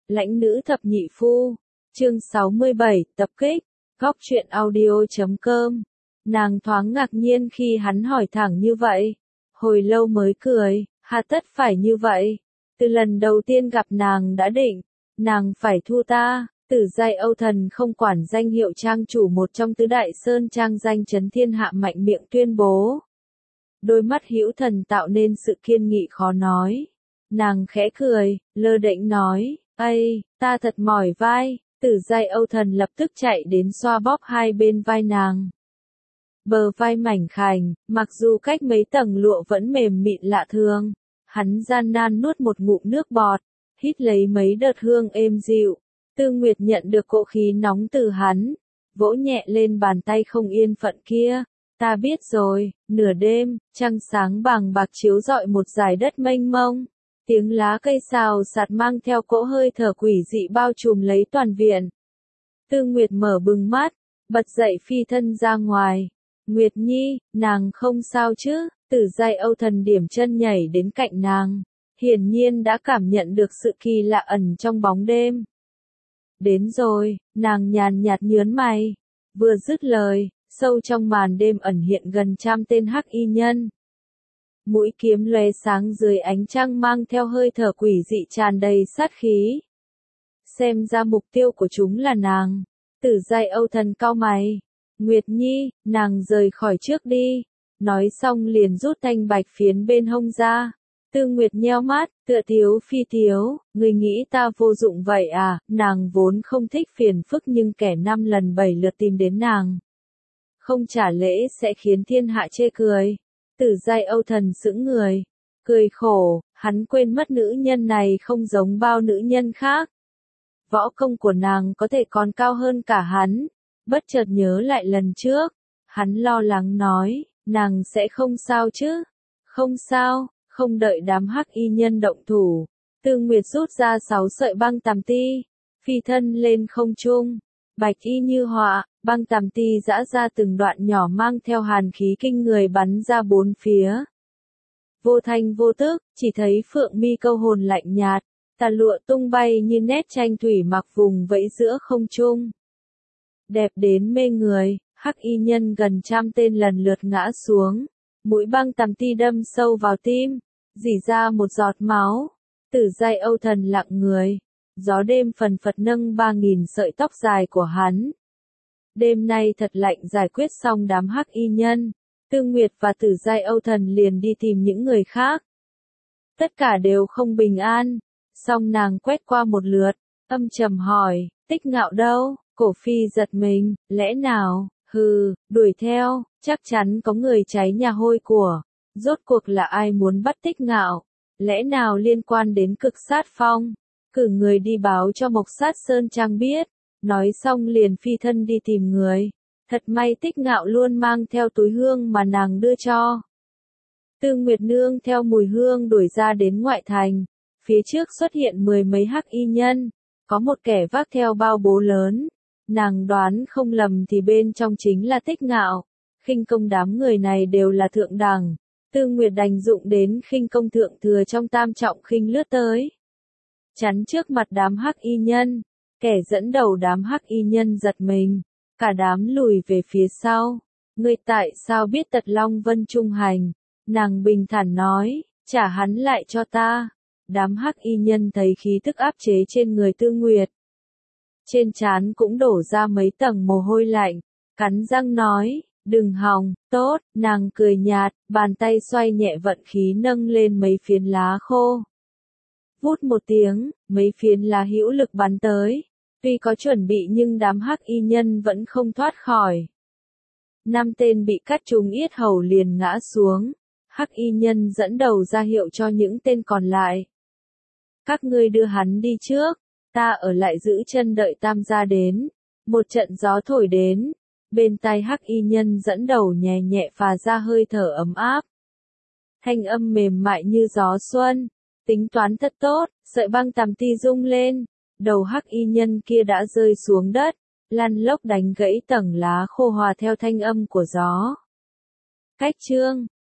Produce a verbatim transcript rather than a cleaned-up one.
Lãnh nữ thập nhị phu, chương sáu mươi bảy, tập kích, góc truyện audio chấm com. Nàng thoáng ngạc nhiên khi hắn hỏi thẳng như vậy. Hồi lâu mới cười, hà tất phải như vậy. Từ lần đầu tiên gặp nàng đã định, nàng phải thua ta. Tử Giai Âu Thần không quản danh hiệu trang chủ một trong tứ đại sơn trang danh chấn thiên hạ mạnh miệng tuyên bố. Đôi mắt hữu thần tạo nên sự kiên nghị khó nói. Nàng khẽ cười, lơ đễnh nói, ây, ta thật mỏi vai. Tử Giai Âu Thần lập tức chạy đến xoa bóp hai bên vai nàng. Bờ vai mảnh khảnh, mặc dù cách mấy tầng lụa vẫn mềm mịn lạ thường. Hắn gian nan nuốt một ngụm nước bọt, hít lấy mấy đợt hương êm dịu. Tư Nguyệt nhận được cỗ khí nóng từ hắn, vỗ nhẹ lên bàn tay không yên phận kia. Ta biết rồi, nửa đêm, trăng sáng bằng bạc chiếu rọi một dải đất mênh mông. Tiếng lá cây xào xạc mang theo cỗ hơi thở quỷ dị bao trùm lấy toàn viện. Tư Nguyệt mở bừng mắt, bật dậy phi thân ra ngoài. Nguyệt Nhi, nàng không sao chứ? Tử Giai Âu Thần điểm chân nhảy đến cạnh nàng. Hiển nhiên đã cảm nhận được sự kỳ lạ ẩn trong bóng đêm. Đến rồi, nàng nhàn nhạt nhớn mày. Vừa dứt lời, sâu trong màn đêm ẩn hiện gần trăm tên hắc y nhân. Mũi kiếm lóe sáng dưới ánh trăng mang theo hơi thở quỷ dị tràn đầy sát khí. Xem ra mục tiêu của chúng là nàng. Tử Giai Âu Thần cau mày. Nguyệt Nhi, nàng rời khỏi trước đi. Nói xong liền rút thanh bạch phiến bên hông ra. Tư Nguyệt nheo mắt, tựa tiếu phi tiếu, người nghĩ ta vô dụng vậy à? Nàng vốn không thích phiền phức nhưng kẻ năm lần bảy lượt tìm đến nàng. Không trả lễ sẽ khiến thiên hạ chê cười. Tử Giai Âu Thần sững người, cười khổ, hắn quên mất nữ nhân này không giống bao nữ nhân khác. Võ công của nàng có thể còn cao hơn cả hắn. Bất chợt nhớ lại lần trước, hắn lo lắng nói, nàng sẽ không sao chứ? Không sao. Không đợi đám hắc y nhân động thủ, Tư Nguyệt rút ra sáu sợi băng tàm ti, phi thân lên không trung, bạch y như họa, băng tàm ti giã ra từng đoạn nhỏ mang theo hàn khí kinh người bắn ra bốn phía. Vô thanh vô tức, chỉ thấy phượng mi câu hồn lạnh nhạt, tà lụa tung bay như nét tranh thủy mặc vùng vẫy giữa không trung. Đẹp đến mê người, hắc y nhân gần trăm tên lần lượt ngã xuống. Mũi băng tàm ti đâm sâu vào tim, rỉ ra một giọt máu. Tử Giai Âu Thần lặng người, gió đêm phần phật nâng ba nghìn sợi tóc dài của hắn. Đêm nay thật lạnh. Giải quyết xong đám hắc y nhân, Tư Nguyệt và Tử Giai Âu Thần liền đi tìm những người khác. Tất cả đều không bình an, song nàng quét qua một lượt, âm trầm hỏi, Tích Ngạo đâu? Cổ phi giật mình, lẽ nào? Hừ, đuổi theo, chắc chắn có người cháy nhà hôi của. Rốt cuộc là ai muốn bắt Tích Ngạo? Lẽ nào liên quan đến Cực Sát Phong? Cử người đi báo cho Mộc Sát Sơn Trang biết. Nói xong liền phi thân đi tìm người. Thật may Tích Ngạo luôn mang theo túi hương mà nàng đưa cho. Tư Nguyệt nương theo mùi hương đuổi ra đến ngoại thành. Phía trước xuất hiện mười mấy hắc y nhân. Có một kẻ vác theo bao bố lớn. Nàng đoán không lầm thì bên trong chính là Tích Ngạo. Khinh công đám người này đều là thượng đẳng. Tư Nguyệt đành dụng đến khinh công thượng thừa trong tam trọng khinh lướt tới. Chắn trước mặt đám hắc y nhân. Kẻ dẫn đầu đám hắc y nhân giật mình. Cả đám lùi về phía sau. Ngươi tại sao biết Tật Long Vân trung hành? Nàng bình thản nói, trả hắn lại cho ta. Đám hắc y nhân thấy khí tức áp chế trên người Tư Nguyệt. Trên trán cũng đổ ra mấy tầng mồ hôi lạnh, cắn răng nói, đừng hòng, tốt, nàng cười nhạt, bàn tay xoay nhẹ vận khí nâng lên mấy phiến lá khô. Vút một tiếng, mấy phiến lá hữu lực bắn tới, tuy có chuẩn bị nhưng đám hắc y nhân vẫn không thoát khỏi. Năm tên bị cắt trúng yết hầu liền ngã xuống, hắc y nhân dẫn đầu ra hiệu cho những tên còn lại. Các ngươi đưa hắn đi trước. Ta ở lại giữ chân đợi tam gia đến. Một trận gió thổi đến. Bên tai hắc y nhân dẫn đầu nhẹ nhẹ phà ra hơi thở ấm áp. Thanh âm mềm mại như gió xuân. Tính toán thật tốt, sợi băng tàm ti rung lên. Đầu hắc y nhân kia đã rơi xuống đất. Lăn lốc đánh gãy tầng lá khô hòa theo thanh âm của gió. Cách chương